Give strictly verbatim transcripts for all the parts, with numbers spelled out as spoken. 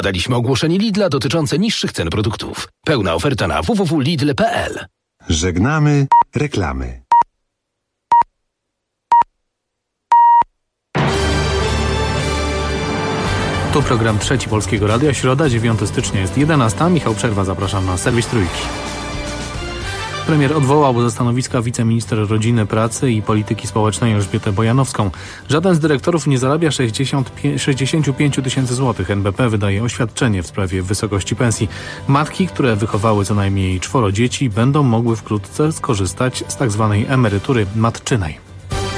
Daliśmy ogłoszenie Lidla dotyczące niższych cen produktów. Pełna oferta na w w w kropka lidl kropka p l. Żegnamy reklamy. To program Trzeci Polskiego Radia. Środa, dziewiątego stycznia jest jedenasta. Michał Przerwa, zapraszam na serwis Trójki. Premier odwołał ze stanowiska wiceminister rodziny, pracy i polityki społecznej Elżbietę Bojanowską. Żaden z dyrektorów nie zarabia sześćdziesiąt pięć tysięcy złotych. N B P wydaje oświadczenie w sprawie wysokości pensji. Matki, które wychowały co najmniej czworo dzieci, będą mogły wkrótce skorzystać z tzw. emerytury matczynej.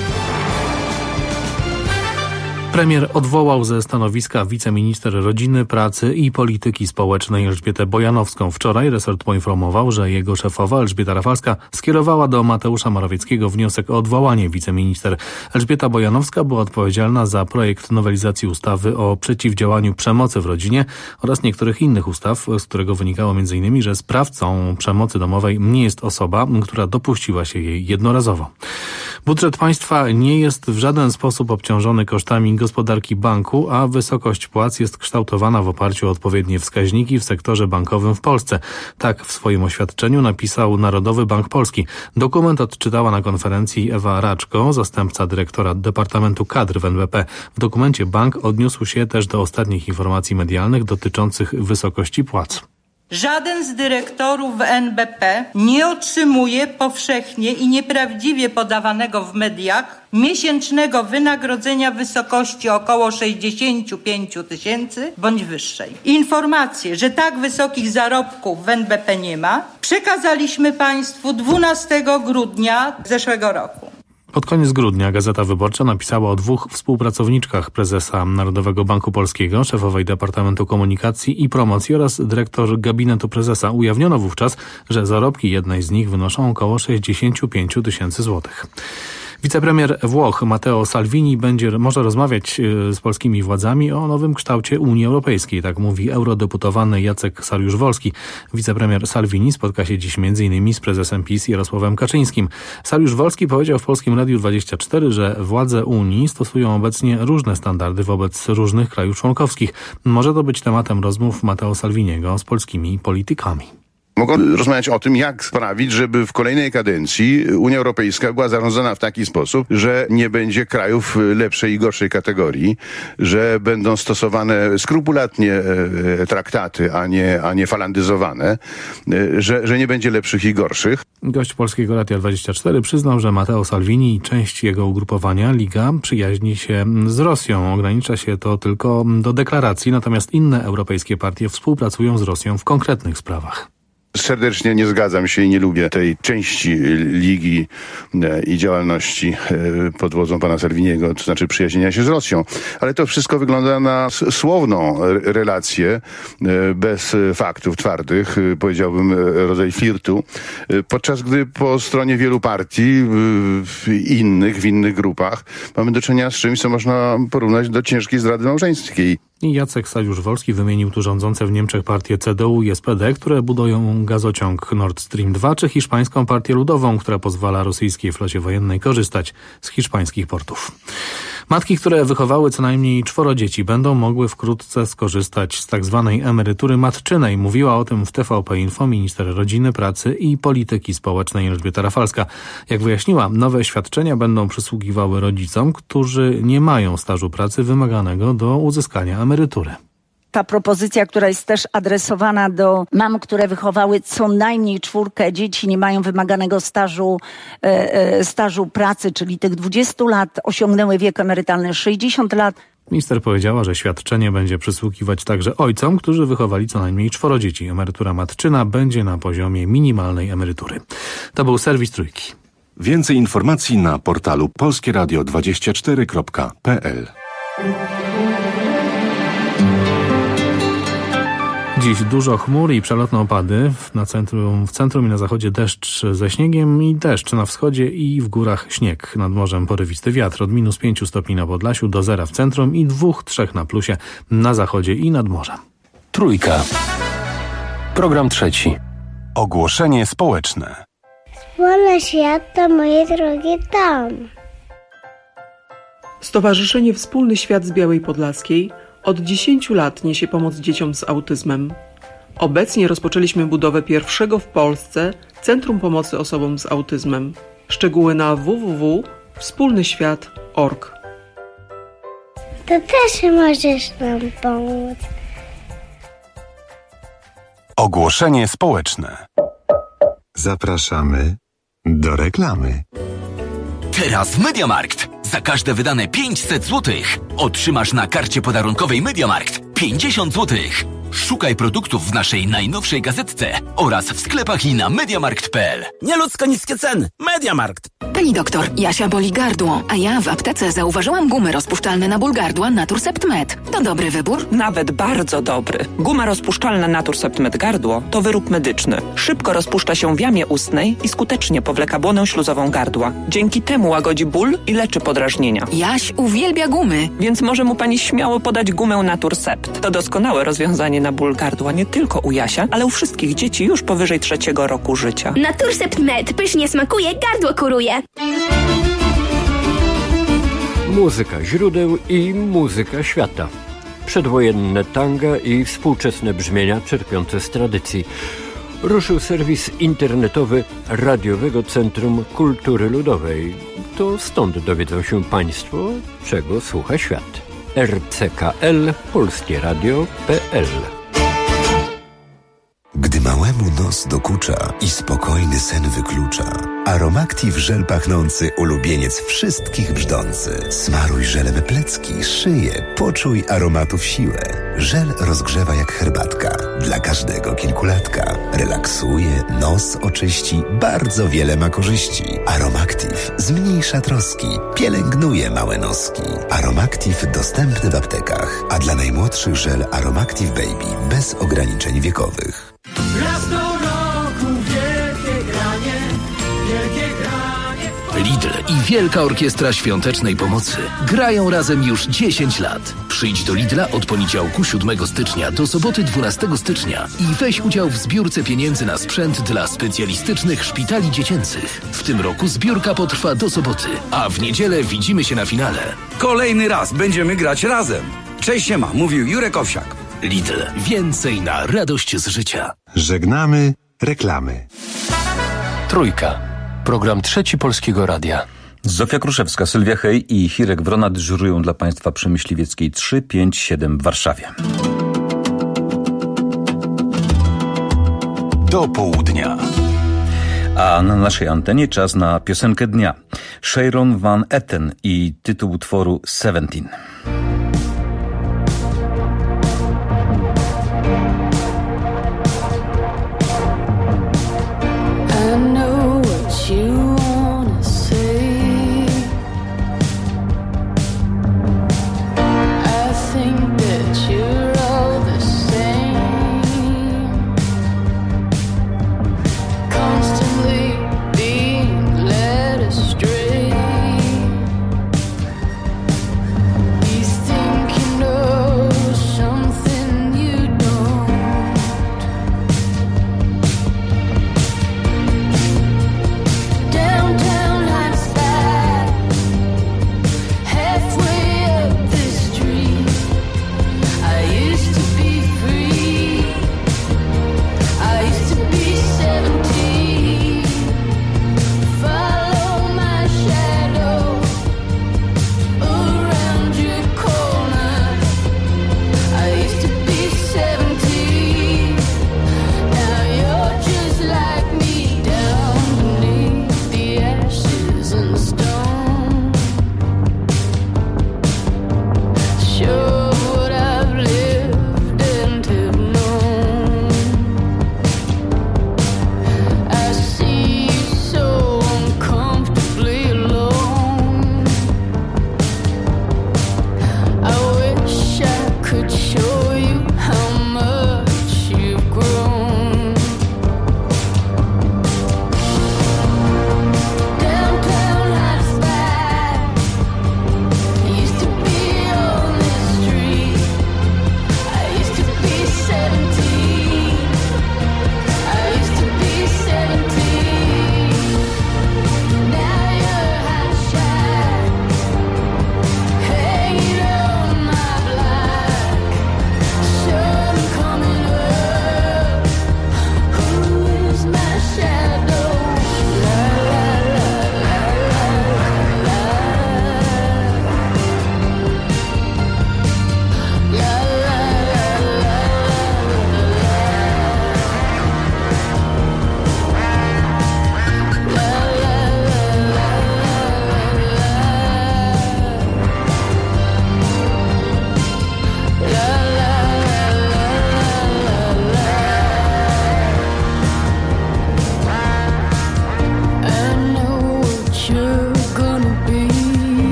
Premier odwołał ze stanowiska wiceminister rodziny, pracy i polityki społecznej Elżbietę Bojanowską. Wczoraj resort poinformował, że jego szefowa Elżbieta Rafalska skierowała do Mateusza Morawieckiego wniosek o odwołanie wiceminister. Elżbieta Bojanowska była odpowiedzialna za projekt nowelizacji ustawy o przeciwdziałaniu przemocy w rodzinie oraz niektórych innych ustaw, z którego wynikało między innymi, że sprawcą przemocy domowej nie jest osoba, która dopuściła się jej jednorazowo. Budżet państwa nie jest w żaden sposób obciążony kosztami gospodarki banku, a wysokość płac jest kształtowana w oparciu o odpowiednie wskaźniki w sektorze bankowym w Polsce. Tak w swoim oświadczeniu napisał Narodowy Bank Polski. Dokument odczytała na konferencji Ewa Raczko, zastępca dyrektora Departamentu Kadr w N B P. W dokumencie bank odniósł się też do ostatnich informacji medialnych dotyczących wysokości płac. Żaden z dyrektorów w N B P nie otrzymuje powszechnie i nieprawdziwie podawanego w mediach miesięcznego wynagrodzenia w wysokości około sześćdziesiąt pięć tysięcy bądź wyższej. Informacje, że tak wysokich zarobków w N B P nie ma, przekazaliśmy Państwu dwunastego grudnia zeszłego roku. Pod koniec grudnia Gazeta Wyborcza napisała o dwóch współpracowniczkach prezesa Narodowego Banku Polskiego, szefowej Departamentu Komunikacji i Promocji oraz dyrektor gabinetu prezesa. Ujawniono wówczas, że zarobki jednej z nich wynoszą około sześćdziesiąt pięć tysięcy złotych. Wicepremier Włoch Matteo Salvini będzie może rozmawiać z polskimi władzami o nowym kształcie Unii Europejskiej, tak mówi eurodeputowany Jacek Saryusz-Wolski. Wicepremier Salvini spotka się dziś między innymi z prezesem PiS Jarosławem Kaczyńskim. Saryusz-Wolski powiedział w Polskim Radiu dwadzieścia cztery, że władze Unii stosują obecnie różne standardy wobec różnych krajów członkowskich. Może to być tematem rozmów Matteo Salviniego z polskimi politykami. Mogą rozmawiać o tym, jak sprawić, żeby w kolejnej kadencji Unia Europejska była zarządzana w taki sposób, że nie będzie krajów lepszej i gorszej kategorii, że będą stosowane skrupulatnie traktaty, a nie, a nie falandyzowane, że, że nie będzie lepszych i gorszych. Gość Polskiego Radia dwadzieścia cztery przyznał, że Matteo Salvini i część jego ugrupowania Liga przyjaźni się z Rosją. Ogranicza się to tylko do deklaracji, natomiast inne europejskie partie współpracują z Rosją w konkretnych sprawach. Serdecznie nie zgadzam się i nie lubię tej części Ligi i działalności pod wodzą pana Salviniego, to znaczy przyjaźnienia się z Rosją. Ale to wszystko wygląda na słowną relację, bez faktów twardych, powiedziałbym rodzaj flirtu, podczas gdy po stronie wielu partii innych, w innych grupach mamy do czynienia z czymś, co można porównać do ciężkiej zdrady małżeńskiej. I Jacek Saryusz-Wolski wymienił tu rządzące w Niemczech partie C D U i S P D, które budują gazociąg Nord Stream dwa, czy hiszpańską partię ludową, która pozwala rosyjskiej flocie wojennej korzystać z hiszpańskich portów. Matki, które wychowały co najmniej czworo dzieci, będą mogły wkrótce skorzystać z tak zwanej emerytury matczynej. Mówiła o tym w T V P Info minister rodziny, pracy i polityki społecznej Elżbieta Rafalska. Jak wyjaśniła, nowe świadczenia będą przysługiwały rodzicom, którzy nie mają stażu pracy wymaganego do uzyskania emerytury. Ta propozycja, która jest też adresowana do mam, które wychowały co najmniej czwórkę dzieci, nie mają wymaganego stażu, e, e, stażu pracy, czyli tych dwudziestu lat, osiągnęły wiek emerytalny sześćdziesiąt lat. Minister powiedziała, że świadczenie będzie przysługiwać także ojcom, którzy wychowali co najmniej czworo dzieci. Emerytura matczyna będzie na poziomie minimalnej emerytury. To był serwis Trójki. Więcej informacji na portalu polskie radio dwadzieścia cztery kropka p l. Dziś dużo chmur i przelotne opady. Na centrum, w centrum i na zachodzie deszcz ze śniegiem i deszcz na wschodzie i w górach śnieg. Nad morzem porywisty wiatr od minus pięciu stopni na Podlasiu do zera w centrum i dwóch, trzech na plusie na zachodzie i nad morzem. Trójka. Program trzeci. Ogłoszenie społeczne. Wolny świat to moje drogie dom. Stowarzyszenie Wspólny Świat z Białej Podlaskiej Od dziesięciu lat niesie pomoc dzieciom z autyzmem. Obecnie rozpoczęliśmy budowę pierwszego w Polsce Centrum Pomocy Osobom z Autyzmem. Szczegóły na w w w kropka wspólny świat kropka org. To też możesz nam pomóc. Ogłoszenie społeczne. Zapraszamy do reklamy. Teraz w Mediamarkt. Za każde wydane pięćset złotych otrzymasz na karcie podarunkowej Mediamarkt pięćdziesiąt złotych. Szukaj produktów w naszej najnowszej gazetce oraz w sklepach i na mediamarkt kropka p l. Nieludzko niskie ceny. Mediamarkt. Pani doktor, Jasia boli gardło, a ja w aptece zauważyłam gumy rozpuszczalne na ból gardła Naturcept Med. To dobry wybór? Nawet bardzo dobry. Guma rozpuszczalna Naturcept Med gardło to wyrób medyczny. Szybko rozpuszcza się w jamie ustnej i skutecznie powleka błonę śluzową gardła. Dzięki temu łagodzi ból i leczy podrażnienia. Jaś uwielbia gumy. Więc może mu pani śmiało podać gumę Naturcept. To doskonałe rozwiązanie na ból gardła nie tylko u Jasia, ale u wszystkich dzieci już powyżej trzeciego roku życia. Naturcept Med pysznie smakuje, gardło kuruje. Muzyka źródeł i muzyka świata. Przedwojenne tanga i współczesne brzmienia czerpiące z tradycji. Ruszył serwis internetowy Radiowego Centrum Kultury Ludowej. To stąd dowiedzą się Państwo, czego słucha świat. r c k l polskie radio kropka p l. Gdy małemu nos dokucza i spokojny sen wyklucza, Aromactive żel pachnący ulubieniec wszystkich brzdący. Smaruj żelem plecki, szyję, poczuj aromatów siłę. Żel rozgrzewa jak herbatka, dla każdego kilkulatka. Relaksuje, nos oczyści, bardzo wiele ma korzyści. Aromactive zmniejsza troski, pielęgnuje małe noski. Aromactive dostępny w aptekach, a dla najmłodszych żel Aromactive Baby bez ograniczeń wiekowych. Raz do roku wielkie granie, wielkie granie. Lidl i Wielka Orkiestra Świątecznej Pomocy grają razem już dziesięć lat. Przyjdź do Lidla od poniedziałku siódmego stycznia do soboty dwunastego stycznia i weź udział w zbiórce pieniędzy na sprzęt dla specjalistycznych szpitali dziecięcych. W tym roku zbiórka potrwa do soboty, a w niedzielę widzimy się na finale. Kolejny raz będziemy grać razem. Cześć siema, mówił Jurek Owsiak. Lidl. Więcej na radość z życia. Żegnamy reklamy. Trójka. Program Trzeci Polskiego Radia. Zofia Kruszewska, Sylwia Hej i Hirek Wrona dyżurują dla Państwa przy Myśliwieckiej trzy pięć siedem w Warszawie. Do południa. A na naszej antenie czas na piosenkę dnia. Sharon Van Etten i tytuł utworu Seventeen. These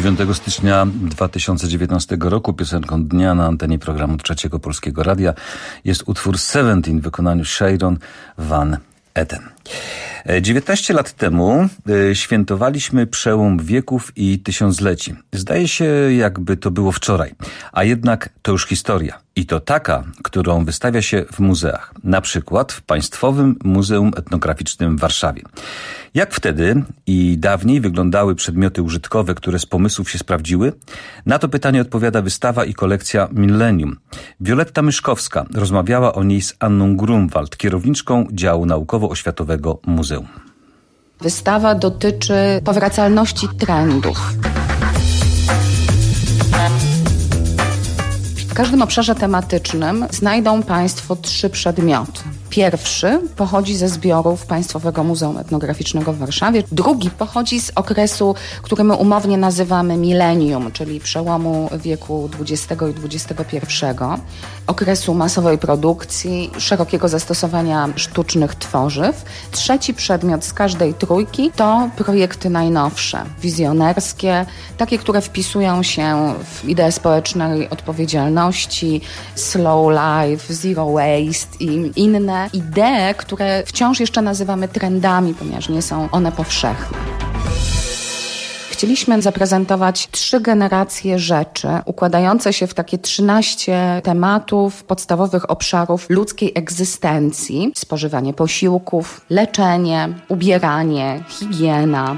dziewiątego stycznia dwa tysiące dziewiętnastego roku piosenką dnia na antenie programu Trzeciego Polskiego Radia jest utwór Seventeen w wykonaniu Sharon Van Etten. dziewiętnaście lat temu świętowaliśmy przełom wieków i tysiącleci. Zdaje się, jakby to było wczoraj, a jednak to już historia. I to taka, którą wystawia się w muzeach. Na przykład w Państwowym Muzeum Etnograficznym w Warszawie. Jak wtedy i dawniej wyglądały przedmioty użytkowe, które z pomysłów się sprawdziły? Na to pytanie odpowiada wystawa i kolekcja Millennium. Wioletta Myszkowska rozmawiała o niej z Anną Grunwald, kierowniczką działu naukowo-oświatowego muzeum. Wystawa dotyczy powracalności trendów. W każdym obszarze tematycznym znajdą Państwo trzy przedmioty. Pierwszy pochodzi ze zbiorów Państwowego Muzeum Etnograficznego w Warszawie. Drugi pochodzi z okresu, który my umownie nazywamy milenium, czyli przełomu wieku dwudziestego i dwudziestego pierwszego. Okresu masowej produkcji, szerokiego zastosowania sztucznych tworzyw. Trzeci przedmiot z każdej trójki to projekty najnowsze, wizjonerskie, takie, które wpisują się w ideę społecznej odpowiedzialności, slow life, zero waste i inne idee, które wciąż jeszcze nazywamy trendami, ponieważ nie są one powszechne. Chcieliśmy zaprezentować trzy generacje rzeczy układające się w takie trzynaście tematów podstawowych obszarów ludzkiej egzystencji. Spożywanie posiłków, leczenie, ubieranie, higiena.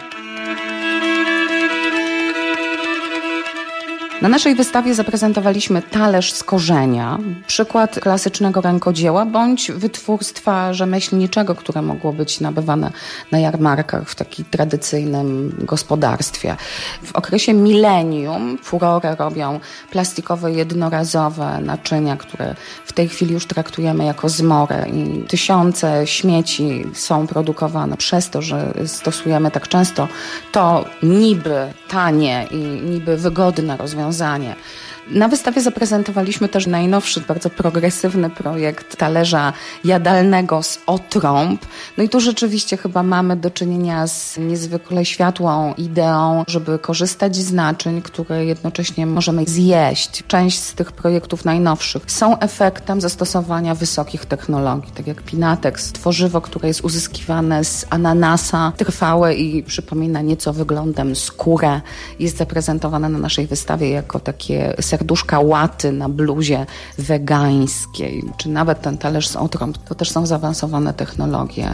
Na naszej wystawie zaprezentowaliśmy talerz z korzenia, przykład klasycznego rękodzieła bądź wytwórstwa rzemieślniczego, które mogło być nabywane na jarmarkach w takim tradycyjnym gospodarstwie. W okresie milenium furorę robią plastikowe, jednorazowe naczynia, które w tej chwili już traktujemy jako zmorę i tysiące śmieci są produkowane przez to, że stosujemy tak często to niby tanie i niby wygodne rozwiązanie. Na wystawie zaprezentowaliśmy też najnowszy, bardzo progresywny projekt talerza jadalnego z otrąb. No i tu rzeczywiście chyba mamy do czynienia z niezwykle światłą ideą, żeby korzystać z naczyń, które jednocześnie możemy zjeść. Część z tych projektów najnowszych są efektem zastosowania wysokich technologii, tak jak Pinatex, tworzywo, które jest uzyskiwane z ananasa, trwałe i przypomina nieco wyglądem skórę, jest zaprezentowane na naszej wystawie jako takie serduszka łaty na bluzie wegańskiej, czy nawet ten talerz z otrąb, to też są zaawansowane technologie.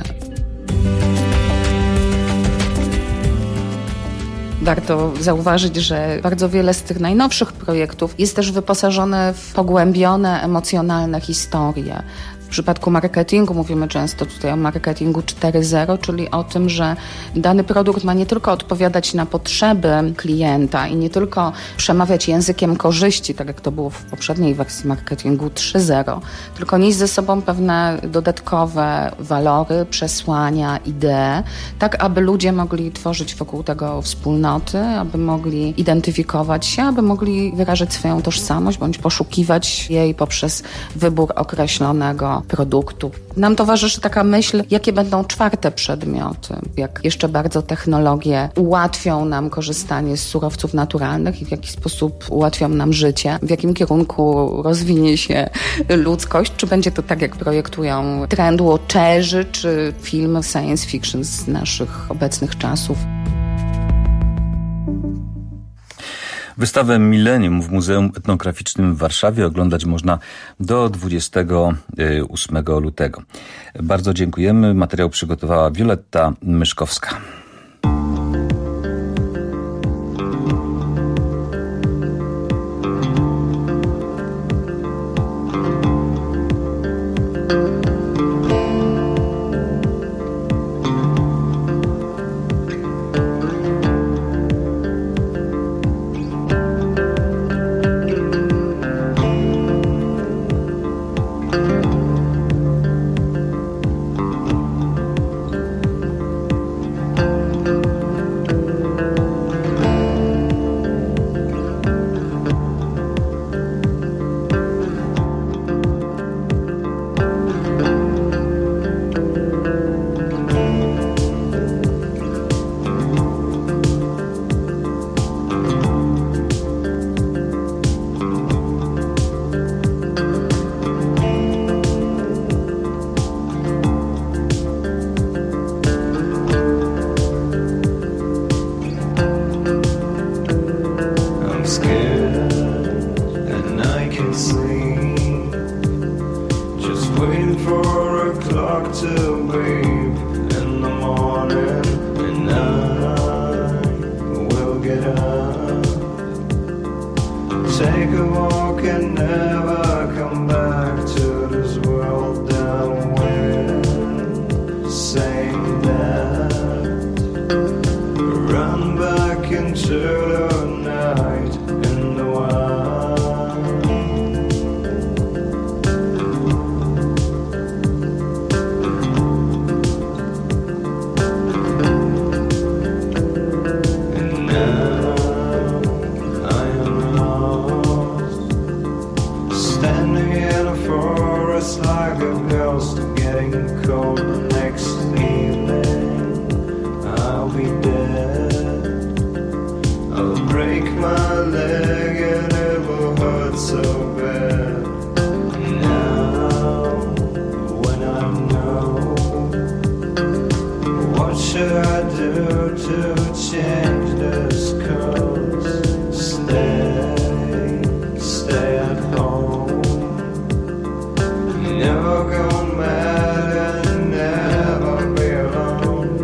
Warto zauważyć, że bardzo wiele z tych najnowszych projektów jest też wyposażone w pogłębione emocjonalne historie. W przypadku marketingu mówimy często tutaj o marketingu cztery zero, czyli o tym, że dany produkt ma nie tylko odpowiadać na potrzeby klienta i nie tylko przemawiać językiem korzyści, tak jak to było w poprzedniej wersji marketingu trzy zero, tylko nieść ze sobą pewne dodatkowe walory, przesłania, idee, tak aby ludzie mogli tworzyć wokół tego wspólnoty, aby mogli identyfikować się, aby mogli wyrażać swoją tożsamość bądź poszukiwać jej poprzez wybór określonego produktu. Nam towarzyszy taka myśl, jakie będą czwarte przedmioty, jak jeszcze bardzo technologie ułatwią nam korzystanie z surowców naturalnych i w jaki sposób ułatwią nam życie, w jakim kierunku rozwinie się ludzkość, czy będzie to tak, jak projektują trendwatcherzy, czy film science fiction z naszych obecnych czasów. Wystawę Millennium w Muzeum Etnograficznym w Warszawie oglądać można do dwudziestego ósmego lutego. Bardzo dziękujemy. Materiał przygotowała Wioletta Myszkowska. sleep. Just waiting for a clock to beep in the morning, and I will get up, take a walk and never come back to this world down when saying that, run back into the night in the wild. Like a ghost getting cold the next evening, I'll be dead. I'll break my leg and it will hurt so bad. Now, when I know, what should I do to change this course? Stay, stay at home. Never gone mad and never be alone.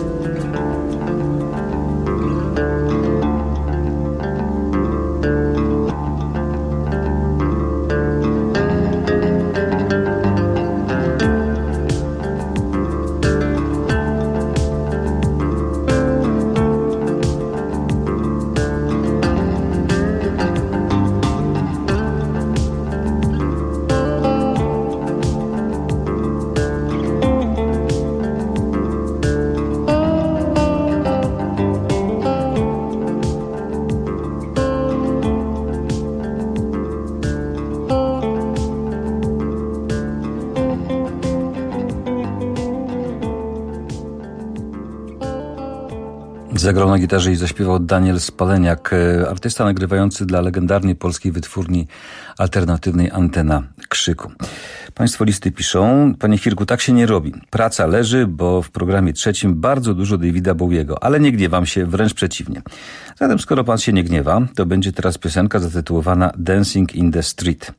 Zagrał na gitarze i zaśpiewał Daniel Spaleniak, artysta nagrywający dla legendarnej polskiej wytwórni alternatywnej Antena Krzyku. Państwo listy piszą: panie Firku, tak się nie robi. Praca leży, bo w programie trzecim bardzo dużo Davida Bowiego, ale nie gniewam się, wręcz przeciwnie. Zatem skoro pan się nie gniewa, to będzie teraz piosenka zatytułowana Dancing in the Street.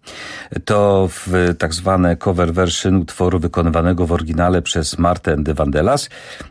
To w tak zwane cover version utworu wykonywanego w oryginale przez Martę de Vandellas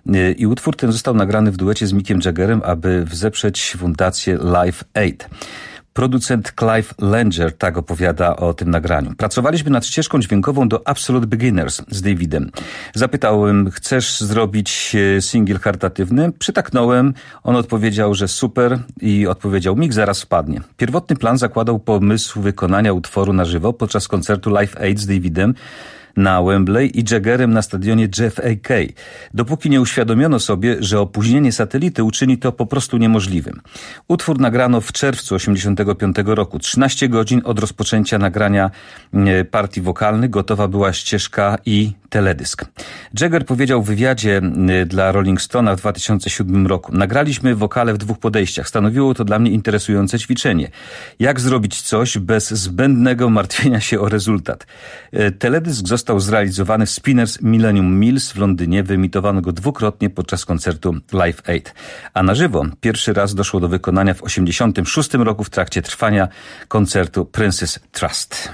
i utwór ten został nagrany w duecie z Mickiem Jaggerem, aby wesprzeć fundację Live Aid. Producent Clive Langer tak opowiada o tym nagraniu. Pracowaliśmy nad ścieżką dźwiękową do Absolute Beginners z Davidem. Zapytałem, chcesz zrobić singiel charytatywny? Przytaknąłem. On odpowiedział, że super i odpowiedział, Mick zaraz wpadnie. Pierwotny plan zakładał pomysł wykonania utworu na żywo podczas koncertu Live Aid z Davidem na Wembley i Jaggerem na stadionie J F K, dopóki nie uświadomiono sobie, że opóźnienie satelity uczyni to po prostu niemożliwym. Utwór nagrano w czerwcu osiemdziesiątego piątego roku. trzynaście godzin od rozpoczęcia nagrania partii wokalnych gotowa była ścieżka i teledysk. Jagger powiedział w wywiadzie dla Rolling Stone'a w dwa tysiące siódmym roku: nagraliśmy wokale w dwóch podejściach. Stanowiło to dla mnie interesujące ćwiczenie. Jak zrobić coś bez zbędnego martwienia się o rezultat? Teledysk został zrealizowany w Spinners Millennium Mills w Londynie. Wyemitowano go dwukrotnie podczas koncertu Live Aid. A na żywo pierwszy raz doszło do wykonania w osiemdziesiątym szóstym roku w trakcie trwania koncertu Princess Trust.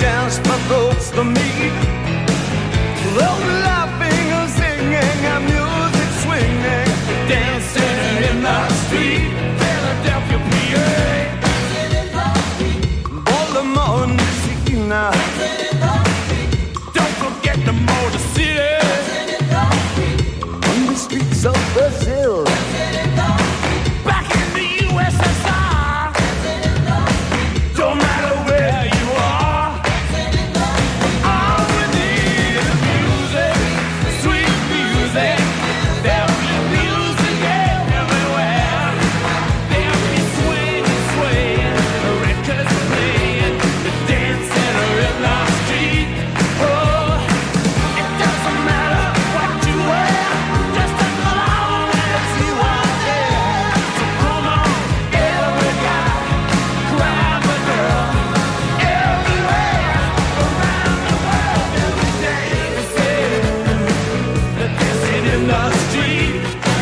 chance for folks to meet. Those laughing and singing and music swinging, dancing in the street, Philadelphia, P A. Baltimore, Messina, don't forget the Motor City. On the streets of Brazil, back in the U S S R, don't matter where you are, all we need is music, sweet music. There'll be music everywhere. There'll be swinging, swaying, records playing, dancing in the street. Oh, it doesn't matter what you wear, just as long as you are there. So come on, every guy, grab a girl, everywhere, around the world, every day, dancing in the street.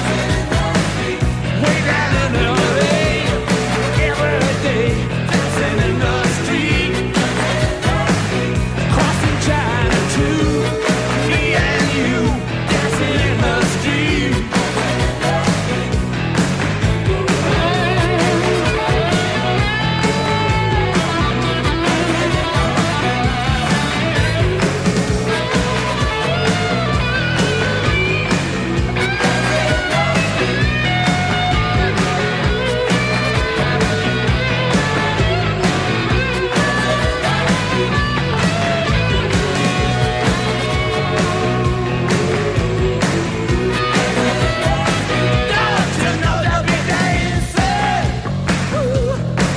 Way down in L A, every day, dancing in the street. Crossing China too, me and you, dancing in the street. Don't you know they'll be dancing? Ooh.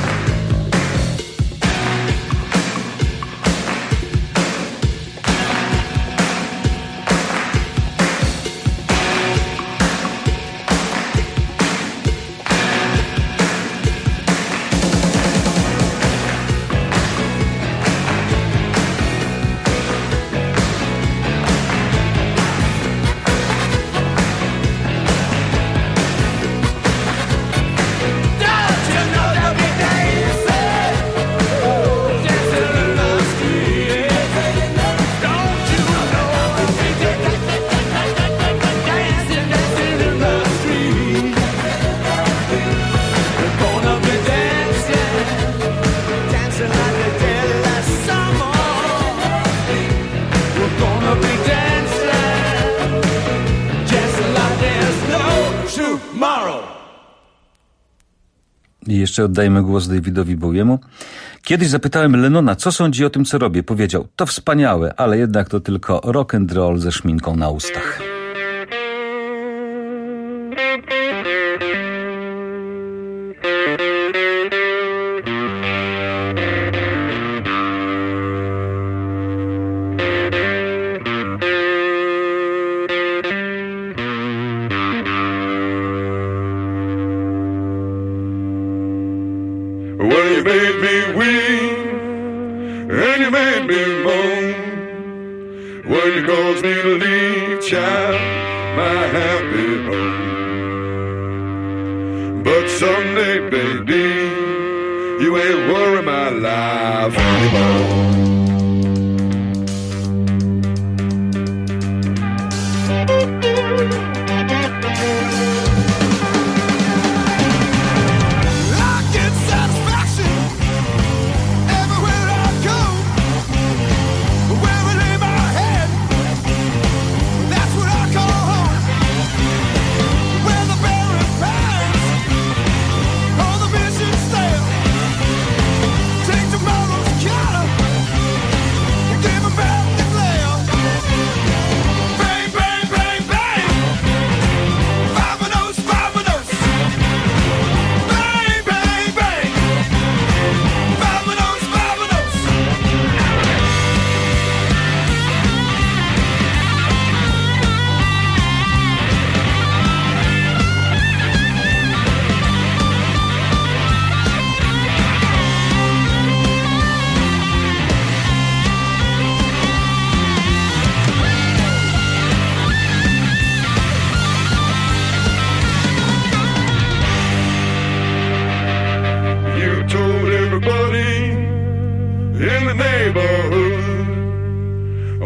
Don't you know they'll be dancing? Ooh, dancing in the street. Don't you know they'll be dancing, dancing in the street? We're gonna be dancing, dancing like they did last summer. We're gonna be dancing, dancing like there's no tomorrow. I jeszcze oddajmy głos Davidowi Bowiemu. Kiedyś zapytałem Lennona, co sądzi o tym, co robię. Powiedział, to wspaniałe, ale jednak to tylko rock and roll ze szminką na ustach. Well, you made me weep, and you made me moan. When you caused me to leave, child, my happy home. But someday, baby, you ain't worry my life anymore. Take tomorrow's color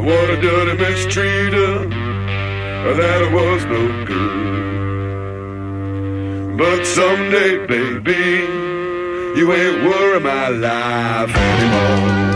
what I done to mistreat her, that was no good. But someday, baby, you ain't worry my life anymore.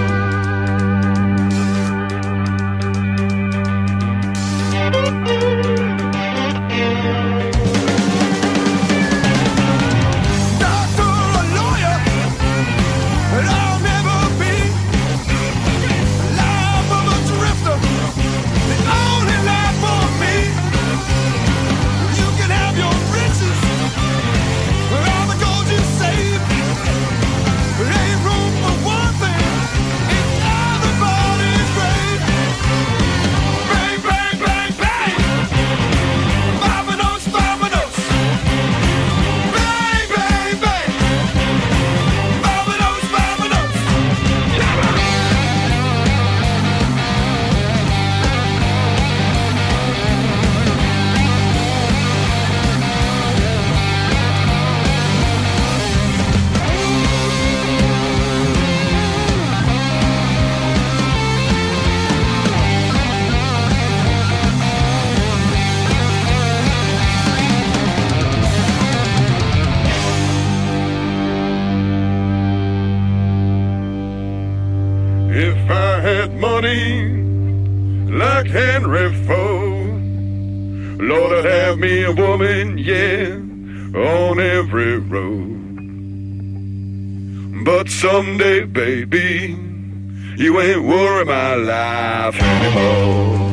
Like Henry Ford, Lord, I'd have me a woman, yeah, on every road. But someday, baby, you ain't worry my life anymore.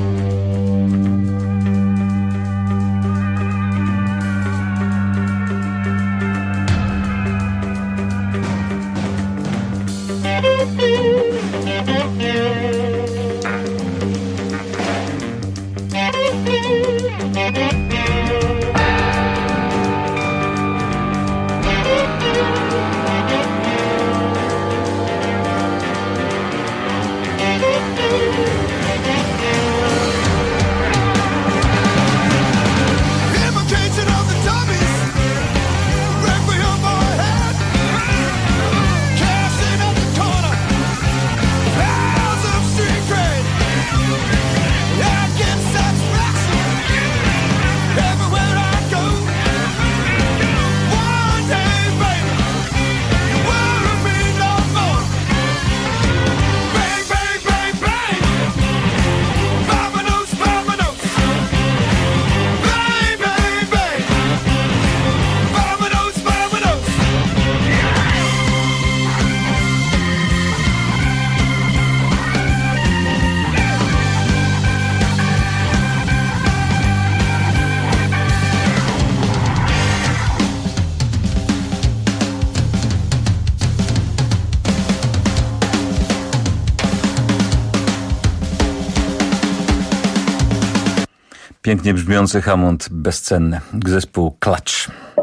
Pięknie brzmiący Hammond, bezcenny. Zespół Clutch.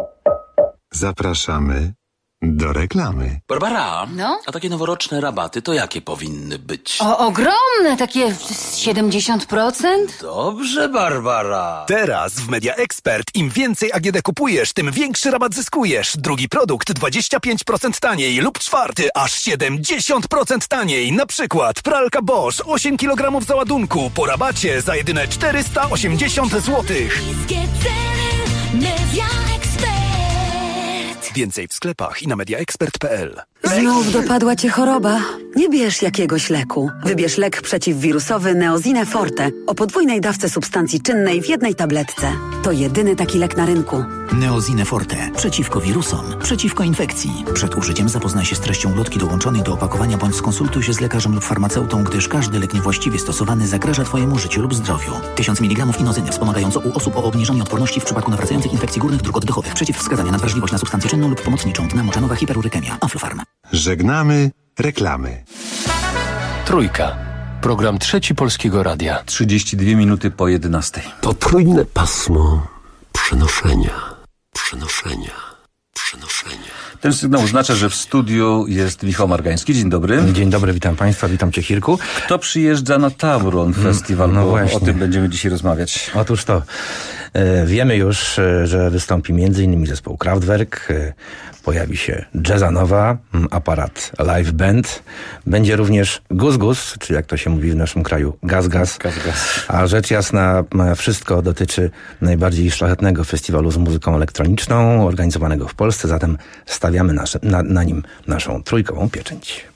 Zapraszamy do reklamy. Barbara, no? A takie noworoczne rabaty to jakie powinny być? O, ogromne, takie siedemdziesiąt procent? Dobrze, Barbara. Teraz w Media Expert im więcej A G D kupujesz, tym większy rabat zyskujesz. Drugi produkt dwadzieścia pięć procent taniej lub czwarty aż siedemdziesiąt procent taniej. Na przykład pralka Bosch osiem kilogramów załadunku po rabacie za jedyne czterysta osiemdziesiąt złotych. Media Expert. Więcej w sklepach i na mediaexpert kropka p l. Znów dopadła cię choroba? Nie bierz jakiegoś leku. Wybierz lek przeciwwirusowy Neozine Forte o podwójnej dawce substancji czynnej w jednej tabletce. To jedyny taki lek na rynku. Neozine Forte. Przeciwko wirusom, przeciwko infekcji. Przed użyciem zapoznaj się z treścią ulotki dołączonej do opakowania bądź skonsultuj się z lekarzem lub farmaceutą, gdyż każdy lek niewłaściwie stosowany zagraża twojemu życiu lub zdrowiu. tysiąc miligramów inozyny wspomagająco u osób o obniżonej odporności w przypadku nawracających infekcji górnych dróg oddechowych. Przeciwwskazania na wrażliwość na substancję czynną lub pomocniczą. Dna moczanowa hiperurykemia. Aflofarm. Żegnamy reklamy. Trójka. Program Trzeci Polskiego Radia. trzydzieści dwie minuty po jedenastej. Potrójne pasmo przenoszenia, przenoszenia, przenoszenia. Ten sygnał oznacza, że w studiu jest Michał Margański. Dzień dobry. Dzień dobry, witam Państwa, witam Cię, Hirku. Kto przyjeżdża na Tauron Festival? No bo właśnie. O tym będziemy dzisiaj rozmawiać. Otóż to. Wiemy już, że wystąpi między innymi zespół Kraftwerk, pojawi się Jazzanowa, aparat Live Band. Będzie również Gus Gus, czy jak to się mówi w naszym kraju, Gaz Gaz. Gaz, gaz. A rzecz jasna, wszystko dotyczy najbardziej szlachetnego festiwalu z muzyką elektroniczną, organizowanego w Polsce, zatem stawiamy nasze, na, na nim naszą trójkową pieczęć.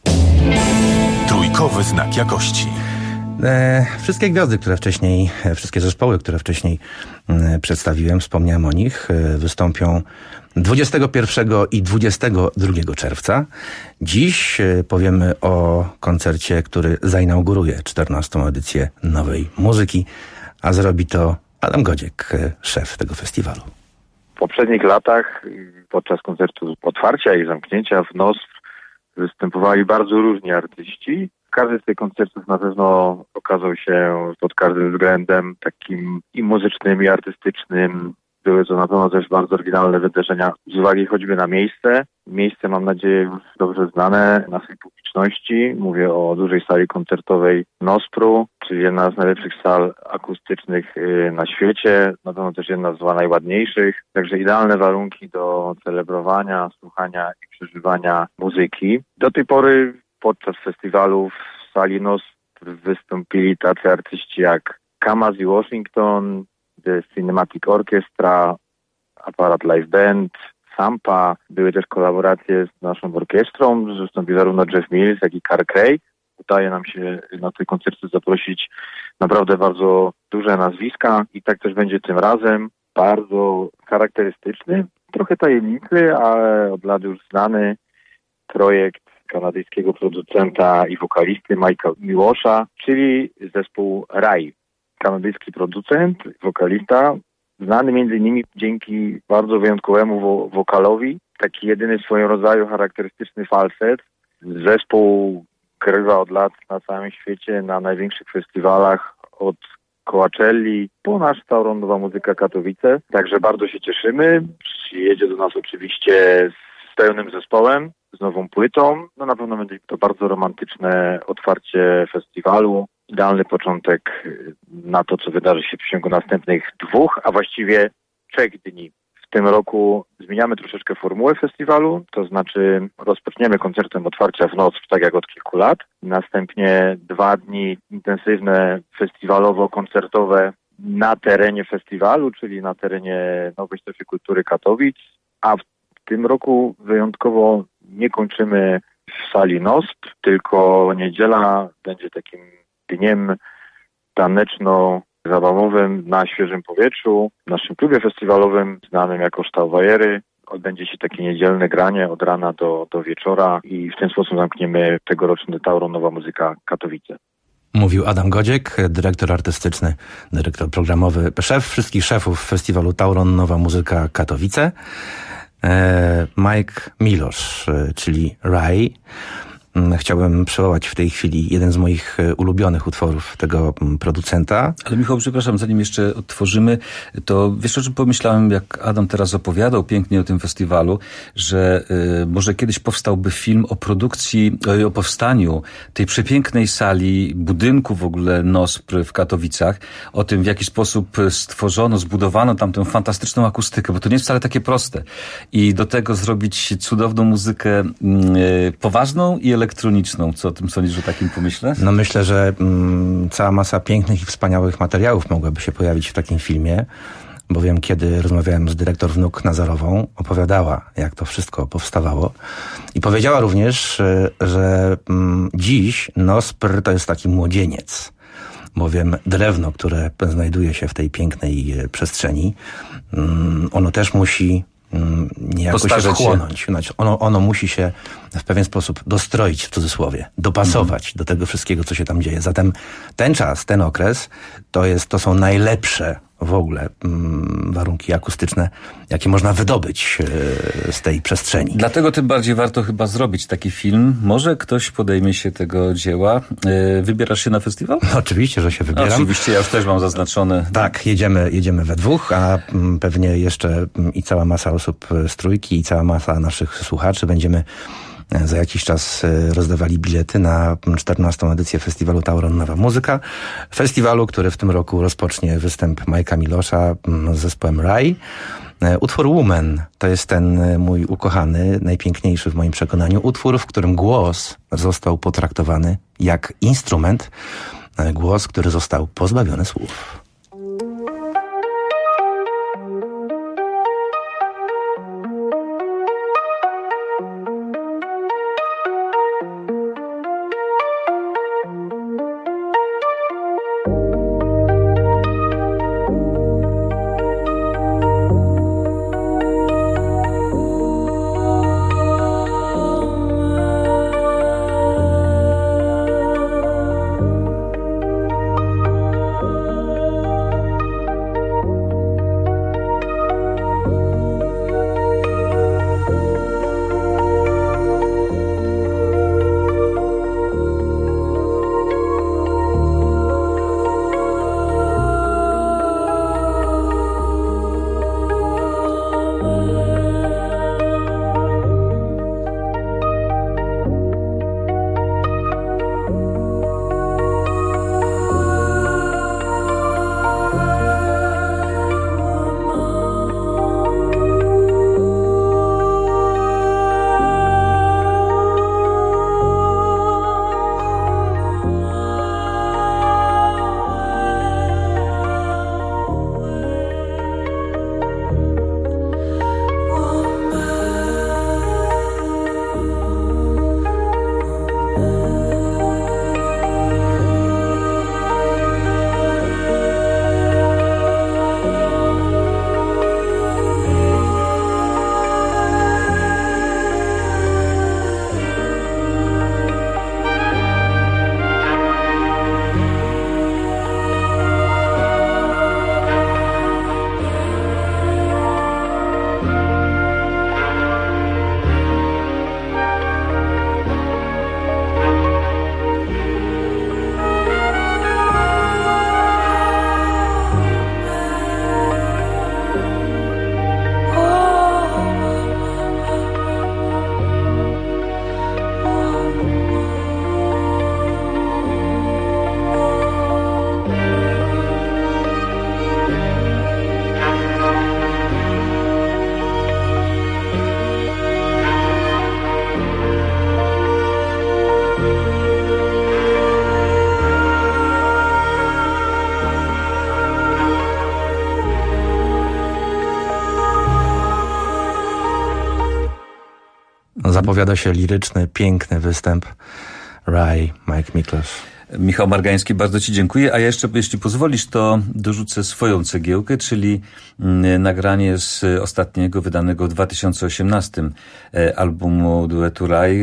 Trójkowy znak jakości. E, wszystkie gwiazdy, które wcześniej, e, wszystkie zespoły, które wcześniej e, przedstawiłem, wspomniałem o nich, e, wystąpią dwudziestego pierwszego i dwudziestego drugiego czerwca. Dziś e, powiemy o koncercie, który zainauguruje czternastą edycję Nowej Muzyki, a zrobi to Adam Godziek, e, szef tego festiwalu. W poprzednich latach podczas koncertu otwarcia i zamknięcia w N O S występowali bardzo różni artyści. Każdy z tych koncertów na pewno okazał się pod każdym względem takim i muzycznym, i artystycznym. Były to na pewno też bardzo oryginalne wydarzenia z uwagi choćby na miejsce. Miejsce, mam nadzieję, już dobrze znane naszej publiczności. Mówię o dużej sali koncertowej Nospru, czyli jedna z najlepszych sal akustycznych na świecie. Na pewno też jedna z najładniejszych. Także idealne warunki do celebrowania, słuchania i przeżywania muzyki. Do tej pory podczas festiwalu w sali Nospr wystąpili tacy artyści jak Kamasi Washington, The Cinematic Orchestra, aparat Live Band, Sampa. Były też kolaboracje z naszą orkiestrą, wystąpił zarówno Jeff Mills, jak i Carl Cray. Udaje nam się na te koncerty zaprosić naprawdę bardzo duże nazwiska i tak też będzie tym razem. Bardzo charakterystyczny, trochę tajemniczy, ale od lat już znany projekt kanadyjskiego producenta i wokalisty Mike'a Miłosza, czyli zespół Rai. Kanadyjski producent, wokalista, znany między innymi dzięki bardzo wyjątkowemu wo- wokalowi, taki jedyny w swoim rodzaju charakterystyczny falset. Zespół grywa od lat na całym świecie, na największych festiwalach, od Coachelli po nasz Tauron Nowa Muzyka Katowice. Także bardzo się cieszymy. Przyjedzie do nas oczywiście z pełnym zespołem, z nową płytą. No na pewno będzie to bardzo romantyczne otwarcie festiwalu. Idealny początek na to, co wydarzy się w ciągu następnych dwóch, a właściwie trzech dni. W tym roku zmieniamy troszeczkę formułę festiwalu, to znaczy rozpoczniemy koncertem otwarcia w noc, tak jak od kilku lat. Następnie dwa dni intensywne, festiwalowo-koncertowe na terenie festiwalu, czyli na terenie Nowej Strefy Kultury Katowic, a w tym roku wyjątkowo nie kończymy w sali Nospr, tylko niedziela będzie takim dniem taneczno-zabawowym na świeżym powietrzu. W naszym klubie festiwalowym, znanym jako Ształwajery, odbędzie się takie niedzielne granie od rana do, do wieczora i w ten sposób zamkniemy tegoroczny Tauron Nowa Muzyka Katowice. Mówił Adam Godziek, dyrektor artystyczny, dyrektor programowy, szef wszystkich szefów festiwalu Tauron Nowa Muzyka Katowice. Mike Miłosz, czyli Rai. Chciałbym przywołać w tej chwili jeden z moich ulubionych utworów tego producenta. Ale Michał, przepraszam, zanim jeszcze odtworzymy, to wiesz, o czym pomyślałem, jak Adam teraz opowiadał pięknie o tym festiwalu, że y, może kiedyś powstałby film o produkcji, o, o powstaniu tej przepięknej sali, budynku w ogóle Nospr w Katowicach, o tym, w jaki sposób stworzono, zbudowano tam tę fantastyczną akustykę, bo to nie jest wcale takie proste. I do tego zrobić cudowną muzykę y, poważną i elektroniczną. Co o tym sądzisz, o takim pomyśle? No myślę, że mm, cała masa pięknych i wspaniałych materiałów mogłaby się pojawić w takim filmie, bowiem kiedy rozmawiałem z dyrektor Wnuk Nazarową, opowiadała, jak to wszystko powstawało i powiedziała również, że mm, dziś Nospr to jest taki młodzieniec, bowiem drewno, które znajduje się w tej pięknej przestrzeni, mm, ono też musi niejako się wchłonąć. Znaczy ono, ono musi się w pewien sposób dostroić, w cudzysłowie, dopasować mm. do tego wszystkiego, co się tam dzieje. Zatem ten czas, ten okres, to jest, to są najlepsze w ogóle mm, warunki akustyczne, jakie można wydobyć e, z tej przestrzeni. Dlatego tym bardziej warto chyba zrobić taki film. Może ktoś podejmie się tego dzieła. E, wybierasz się na festiwal? No, oczywiście, że się wybieram. Oczywiście, ja już też mam zaznaczone. Tak, jedziemy, jedziemy we dwóch, a m, pewnie jeszcze m, i cała masa osób z trójki, i cała masa naszych słuchaczy będziemy za jakiś czas rozdawali bilety na czternastą edycję festiwalu Tauron Nowa Muzyka. Festiwalu, który w tym roku rozpocznie występ Majka Milosza z zespołem Rai. Utwór Woman to jest ten mój ukochany, najpiękniejszy w moim przekonaniu utwór, w którym głos został potraktowany jak instrument, głos, który został pozbawiony słów. Zapowiada się liryczny, piękny występ Rai, Mike Miklos. Michał Margański, bardzo Ci dziękuję, a ja jeszcze, jeśli pozwolisz, to dorzucę swoją cegiełkę, czyli nagranie z ostatniego, wydanego w dwa tysiące osiemnastym albumu duetu Rai.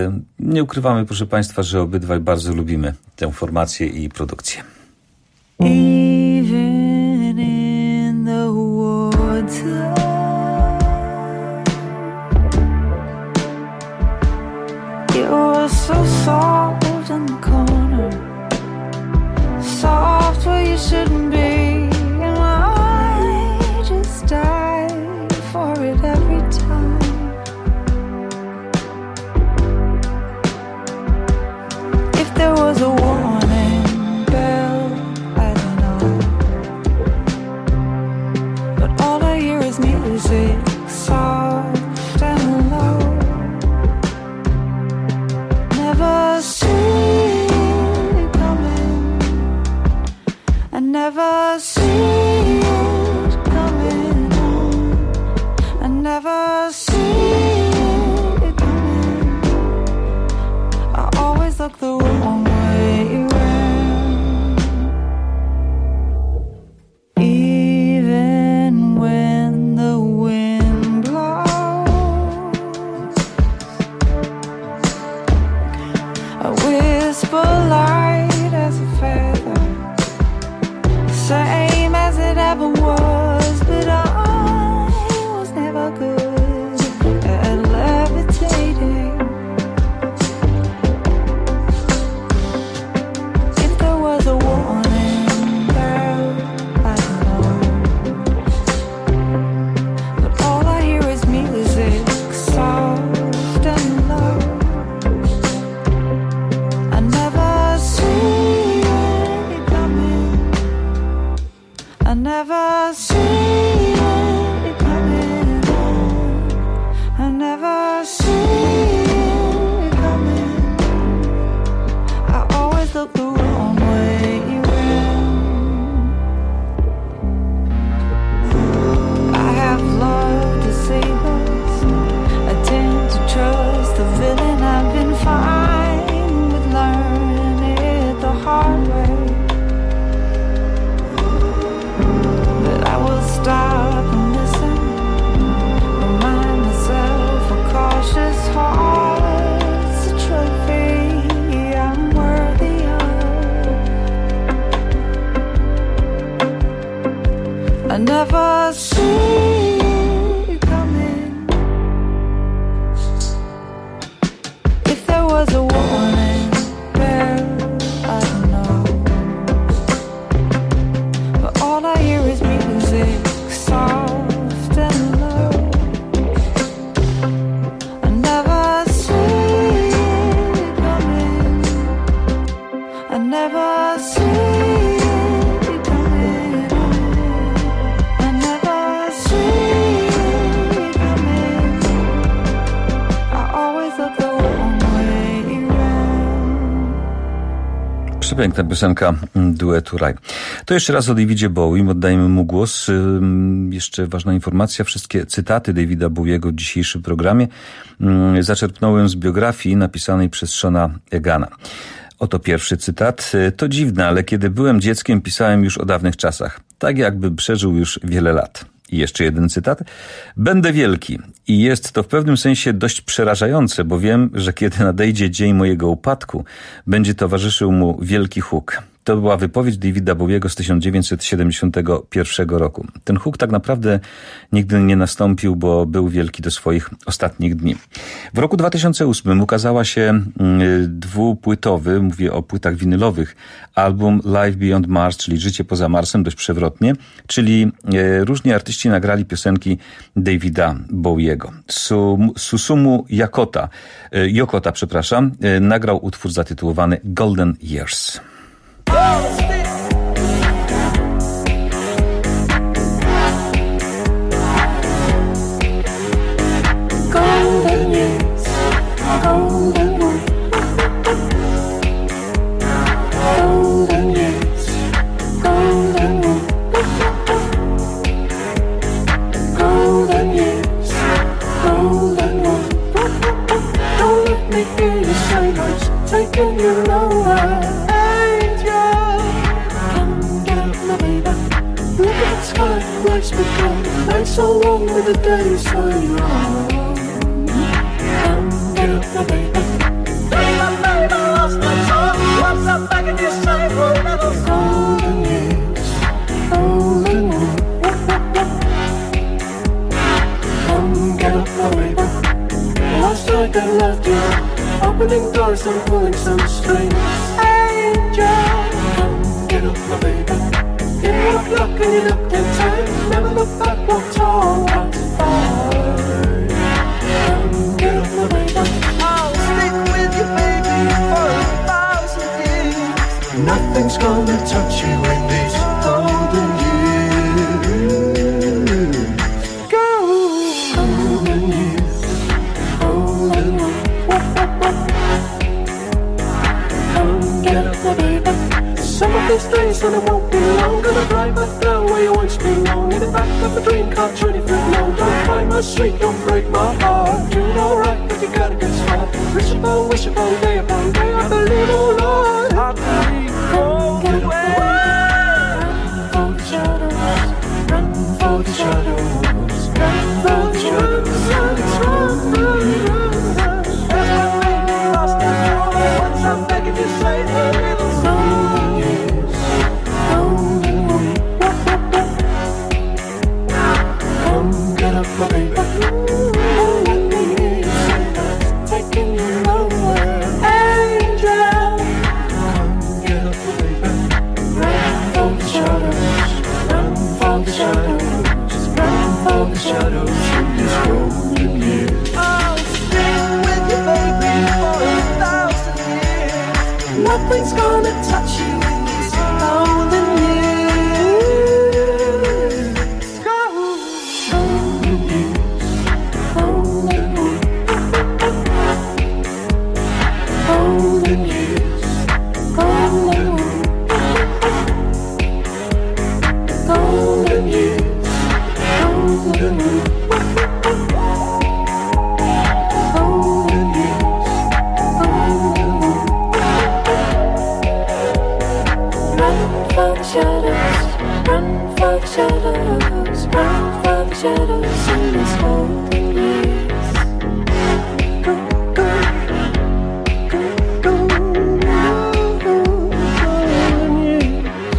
Nie ukrywamy, proszę Państwa, że obydwaj bardzo lubimy tę formację i produkcję. Even in the water, you're so soft in the corner, soft where you shouldn't be, and I just die for it every time. If there was a warning bell, I don't know, but all I hear is music, soft and low. Never see it coming, I never see it coming on, I never see it coming, I always look the wrong way around. Even when the wind blows, I whisper light as a feather, same as it ever was, but I was never good at levitating. If there was a warning bell, I don't know, but all I hear is music, soft and low. I never see it coming. I never see it coming. I always look the wrong way around. I have love to save us. I tend to trust the villain. I've been fine with learning it the hard way. Stop and listen. Remind myself a cautious heart's a trophy I'm worthy of. I never see you coming. If there was a warning bell, I don't know. But all I hear is music. Soft and low. I never see it coming. I never see it coming. I never see it coming. I always look the wrong way around. Przepiękna piosenka duetu Raj. To jeszcze raz o Davidzie Bowiem, oddajemy mu głos. Jeszcze ważna informacja, wszystkie cytaty Davida Bowiego w dzisiejszym programie zaczerpnąłem z biografii napisanej przez Seana Egana. Oto pierwszy cytat. To dziwne, ale kiedy byłem dzieckiem, pisałem już o dawnych czasach. Tak jakby przeżył już wiele lat. I jeszcze jeden cytat. Będę wielki. I jest to w pewnym sensie dość przerażające, bo wiem, że kiedy nadejdzie dzień mojego upadku, będzie towarzyszył mu wielki huk. To była wypowiedź Davida Bowiego z tysiąc dziewięćset siedemdziesiątego pierwszego roku. Ten huk tak naprawdę nigdy nie nastąpił, bo był wielki do swoich ostatnich dni. W roku dwa tysiące ósmym ukazała się dwupłytowy, mówię o płytach winylowych, album Life Beyond Mars, czyli Życie poza Marsem, dość przewrotnie, czyli różni artyści nagrali piosenki Davida Bowiego. Susumu Yokota, Yokota, przepraszam, nagrał utwór zatytułowany Golden Years. Golden years, golden one. Golden years, golden one. Golden years, golden one. Don't let me hear you say much, taking you nowhere. Lights become nights so long with the days so long. Come get up, my baby. Baby, baby, lost my soul. Once I'm back in your side, we'll never golden years, golden one. Come get up, my baby. Last night I left you, opening doors and pulling some strings. Angel, come get up, my baby. You look luck and you looked in time. Never look back, walked all right fine. Come get up, my baby. I'll stick with you, baby, for a thousand years. Nothing's gonna touch you in these golden years. Go! Golden years, golden one. Come get up, my baby. Some of these days and it won't be long. Gonna drive back down where you once belonged. In the back of a dream car, twenty feet long. Don't climb my street, don't break my heart. Doing alright, but you gotta get smart. Wish upon, wish upon, day upon day. I believe, oh Lord, I believe. Get up, run for the shadows, run for the shadows, run for the shadows. Let's run, run, run, run. There's my baby lost in your once I'm begging you, say a little song. My baby, taking you nowhere. Angel, come get up, my baby. golden years, golden years, golden years, golden years. Run for the shadows, run for the shadows, run for the shadows in this golden years. Go, go, go, go, go, golden years.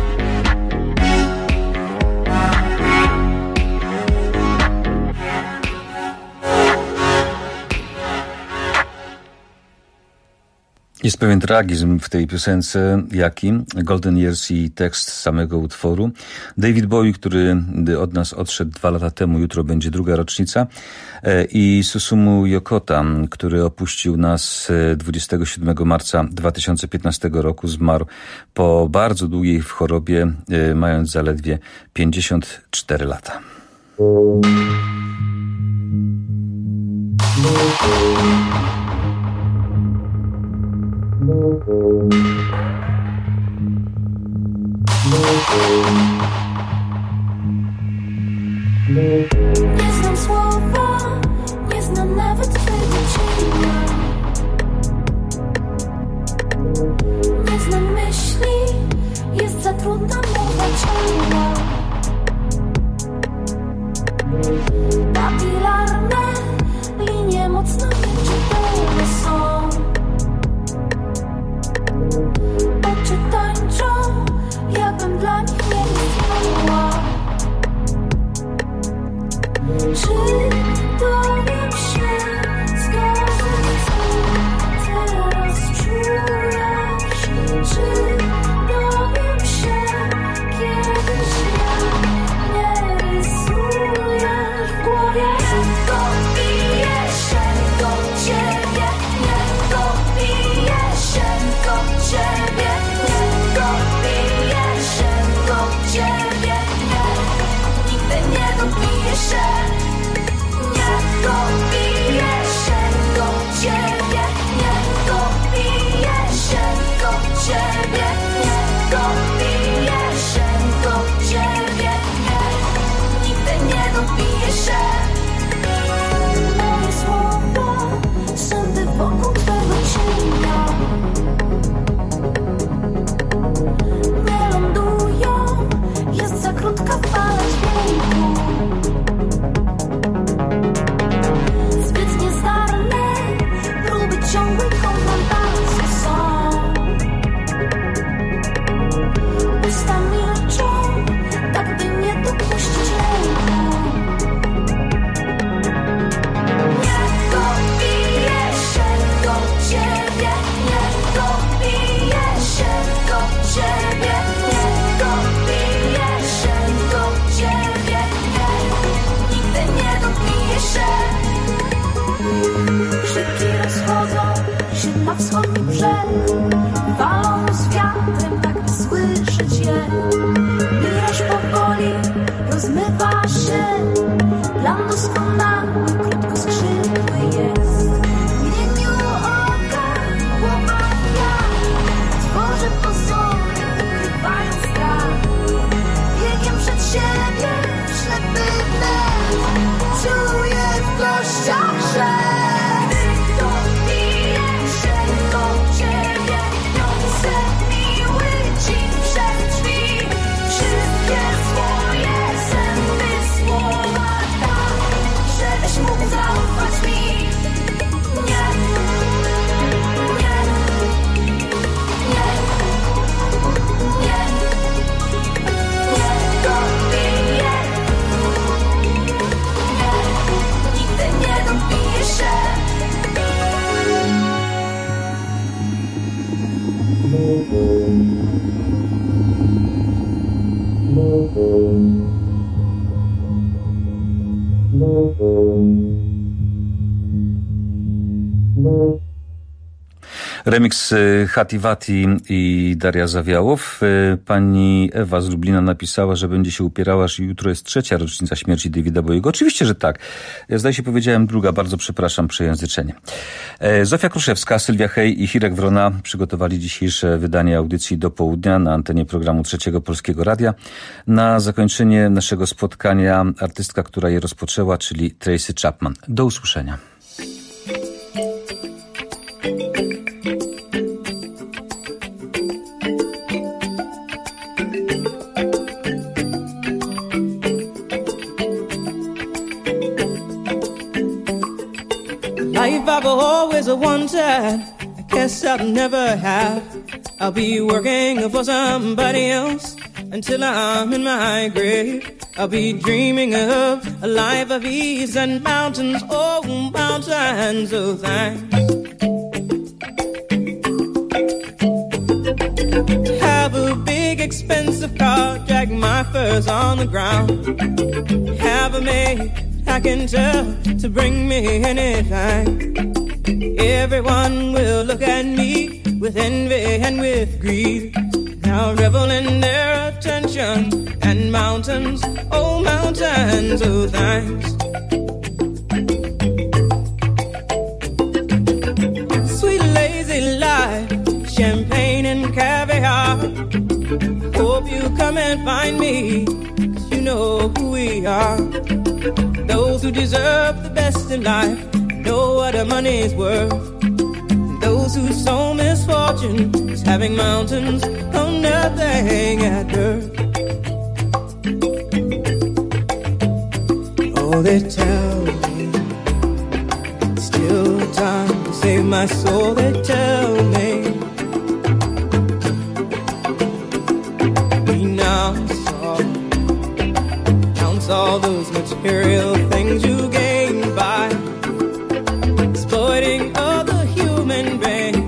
Jest pewien tragizm w tej piosence, jaki? Golden Years i tekst samego utworu. David Bowie, który od nas odszedł dwa lata temu, jutro będzie druga rocznica, i Susumu Yokota, który opuścił nas dwudziestego siódmego marca dwa tysiące piętnastego roku, zmarł po bardzo długiej chorobie, mając zaledwie pięćdziesiąt cztery lata. Nie znam słowa, nie znam nawet twojego cienia. Nie znam myśli, jest za trudna mowa ciała. Papilarne linie mocno nieczytelne są. Oczy tańczą, jakbym dla nich nie istniała. Czy dowiem się, zgodzę, co teraz czujesz? Czy dowiem się, kiedyś ja nie rysujesz w głowie? Tylko bije się do ciebie, niego bije się do ciebie, niego bije się do ciebie, nie, nigdy nie dobije się. Niego bije się do ciebie, niego bije się do ciebie, niego bije się do ciebie, nie, nigdy nie dobije się. Moje słowa, sądy wokół twego cienia nie lądują, jest za krótka fala dźwięku. Zbyt niezdarne próby ciągłej konfrontacji są. Usta milczą, tak by nie dopuścić lęku. Niego bije się do ciebie, niego bije się do ciebie, niego bije się do ciebie, nie, nigdy nie dobije się. Krzyki rozchodzą się na wschodni brzeg, walą z wiatrem, tak by słyszeć je. Miraż powoli rozmywa się, plan doskonały, krótko skrzydły jest. W mgnieniu oka głowa wiatr, tworzy pozory, ukrywając strach. Biegiem przed siebie, ślepy wnet, czuję w kościach grzech. Gdy dobije się do ciebie, niosę miły dzień przed drzwi. Wszystkie swoje zęby słowa tak, żebyś mógł zaufać mi. Nie, nie, nie, nie, nie dobije. Nie, nigdy nie dobije się. Remix Hati Vati i Daria Zawiałow. Pani Ewa z Lublina napisała, że będzie się upierała, że jutro jest trzecia rocznica śmierci Davida Bowiego. Oczywiście, że tak. Ja zdaje się powiedziałem druga. Bardzo przepraszam, przejęzyczenie. Zofia Kruszewska, Sylwia Hej i Hirek Wrona przygotowali dzisiejsze wydanie audycji Do Południa na antenie programu Trzeciego Polskiego Radia. Na zakończenie naszego spotkania artystka, która je rozpoczęła, czyli Tracy Chapman. Do usłyszenia. Life I've always wanted, I guess I'll never have. I'll be working for somebody else until I'm in my grave. I'll be dreaming of a life of ease and mountains, oh mountains of thanks. Have a big expensive car, drag my furs on the ground. Have a maid I can tell to bring me anything. Everyone will look at me with envy and with greed. Now revel in their attention and mountains, oh mountains of thanks. Sweet lazy life, champagne and caviar. Hope you come and find me, 'cause you know who we are. Those who deserve the best in life know what a money's worth. Those whose sole misfortune is having mountains on nothing at birth. Oh, they tell me still time to save my soul. They tell me we now saw counts all those material things you gain by exploiting other human beings.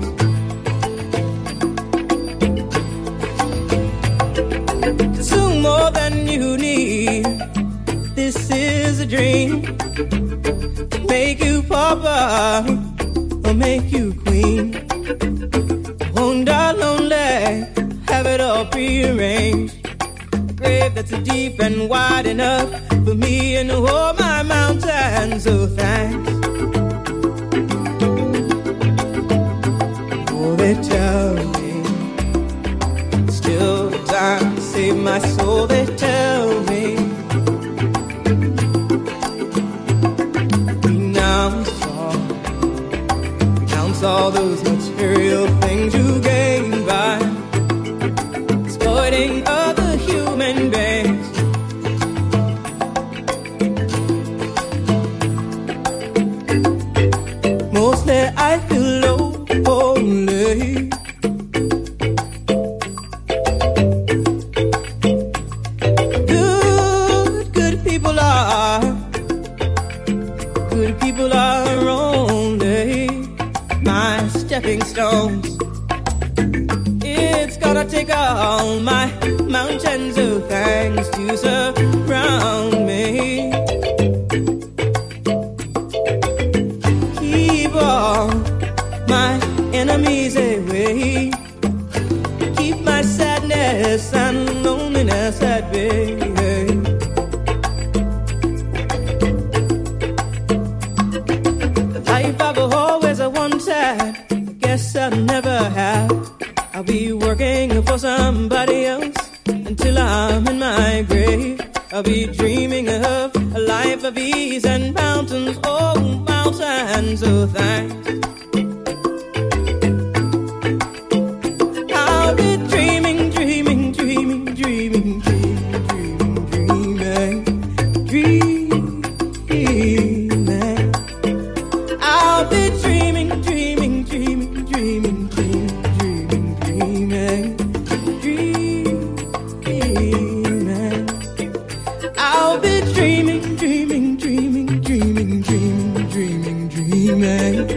Consume more than you need. This is a dream to make you papa or make you queen. Won't die lonely, have it all prearranged. Grave that's deep and wide enough for me and all my mountains of thanks. Oh, they tell me still time to save my soul. They tell me we now saw counts all those material things you gain by exploiting other human beings. Mostly I feel lonely. Good, good people are, good people are only my stepping stones. It's gonna take all my mountains of thanks to surround me. Keep all my enemies away. Keep my sadness and loneliness at bay. The life I've always wanted, I guess I'll never have. I'll be working for somebody else until I'm in my grave. I'll be dreaming of a life of ease and mountains, oh mountains of thanks. I'll be dreaming, dreaming, dreaming, dreaming, dreaming, dreaming, dreaming, dreaming. I'll be dreaming, dreaming, dreaming, dreaming, dreaming, dreaming, dreaming. I'll be dreaming, dreaming, dreaming, dreaming, dreaming, dreaming, dreaming,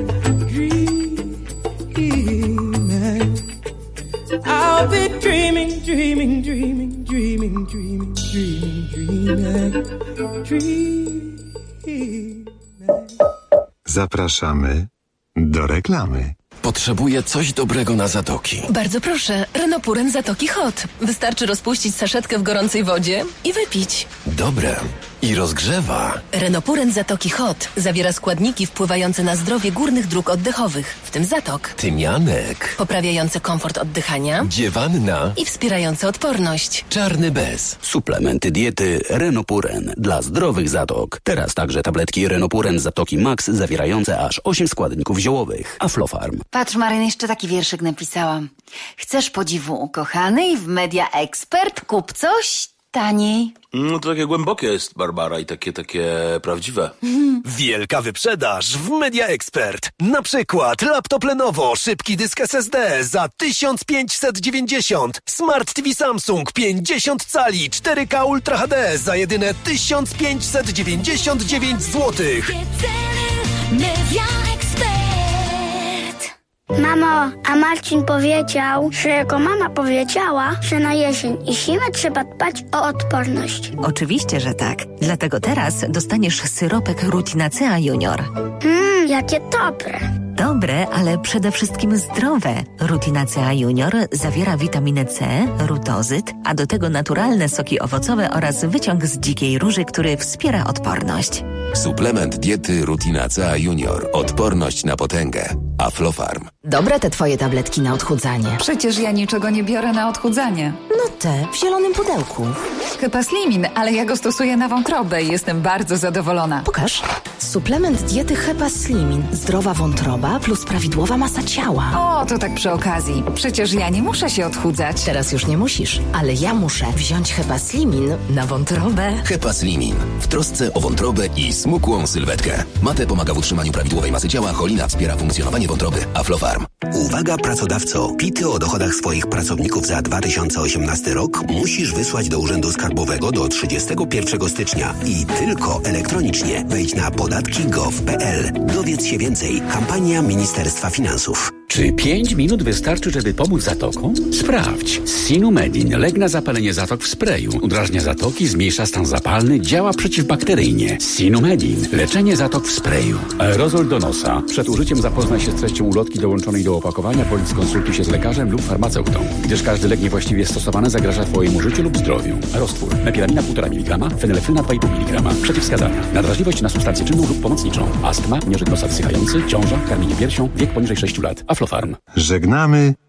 dreaming. I'll be dreaming, dreaming, dreaming, dreaming, dreaming, dreaming, dreaming, dreaming. Zapraszamy do reklamy. Potrzebuję coś dobrego na zatoki. Bardzo proszę, Renopuren Zatoki Hot. Wystarczy rozpuścić saszetkę w gorącej wodzie i wypić. Dobre. I rozgrzewa. Renopuren Zatoki Hot zawiera składniki wpływające na zdrowie górnych dróg oddechowych, w tym zatok. Tymianek. Poprawiające komfort oddychania. Dziewanna. I wspierające odporność. Czarny bez. Suplementy diety Renopuren dla zdrowych zatok. Teraz także tabletki Renopuren Zatoki Max zawierające aż osiem składników ziołowych. Aflofarm. Patrz, Maryn, jeszcze taki wierszyk napisałam. Chcesz podziwu ukochanej w Media Expert? Kup coś taniej. No to takie głębokie jest, Barbara, i takie, takie prawdziwe. Wielka wyprzedaż w Media Expert. Na przykład laptop Lenovo, szybki dysk S S D za tysiąc pięćset dziewięćdziesiąt. Smart T V Samsung pięćdziesiąt cali cztery K Ultra H D za jedyne tysiąc pięćset dziewięćdziesiąt dziewięć złotych. Media Expert. Mamo, a Marcin powiedział, że jego mama powiedziała, że na jesień i zimę trzeba dbać o odporność. Oczywiście, że tak. Dlatego teraz dostaniesz syropek Rutinacea Junior. Mmm, jakie dobre. Dobre, ale przede wszystkim zdrowe. Rutinacea Junior zawiera witaminę C, rutozyt, a do tego naturalne soki owocowe oraz wyciąg z dzikiej róży, który wspiera odporność. Suplement diety Rutinacea Junior. Odporność na potęgę. Aflofarm. Dobre te twoje tabletki na odchudzanie. Przecież ja niczego nie biorę na odchudzanie. No te, w zielonym pudełku. Hepaslimin, ale ja go stosuję na wątrobę i jestem bardzo zadowolona. Pokaż. Suplement diety Hepaslimin. Zdrowa wątroba plus prawidłowa masa ciała. O, to tak przy okazji. Przecież ja nie muszę się odchudzać. Teraz już nie musisz, ale ja muszę wziąć Hepaslimin na wątrobę. Hepaslimin. W trosce o wątrobę i smukłą sylwetkę. Mate pomaga w utrzymaniu prawidłowej masy ciała, cholina wspiera funkcjonowanie wątroby. Aflofarm. Uwaga pracodawco, pity o dochodach swoich pracowników za dwa tysiące osiemnasty rok musisz wysłać do Urzędu Skarbowego do trzydziestego pierwszego stycznia i tylko elektronicznie. Wejdź na podatki kropka gov kropka p l. Dowiedz się więcej. Kampania Ministerstwa Finansów. Czy pięć minut wystarczy, żeby pomóc zatokom? Sprawdź. Sinumedin. Lek na zapalenie zatok w sprayu. Udrażnia zatoki, zmniejsza stan zapalny, działa przeciwbakteryjnie. Sinumedin. Leczenie zatok w sprayu. Aerozol do nosa. Przed użyciem zapoznaj się z treścią ulotki dołączonej do opakowania, bądź skonsultuj się z lekarzem lub farmaceutą, gdyż każdy lek niewłaściwie stosowany zagraża Twojemu życiu lub zdrowiu. Roztwór. Mepilamina półtora miligrama, fenylefryna dwa i pół miligrama. Przeciwwskazania. Nadrażliwość na substancję czynną lub pomocniczą. Astma, nieżyt nosa wsychający, ciąża, karmienie piersią, wiek poniżej sześciu lat. Aflofarm. Żegnamy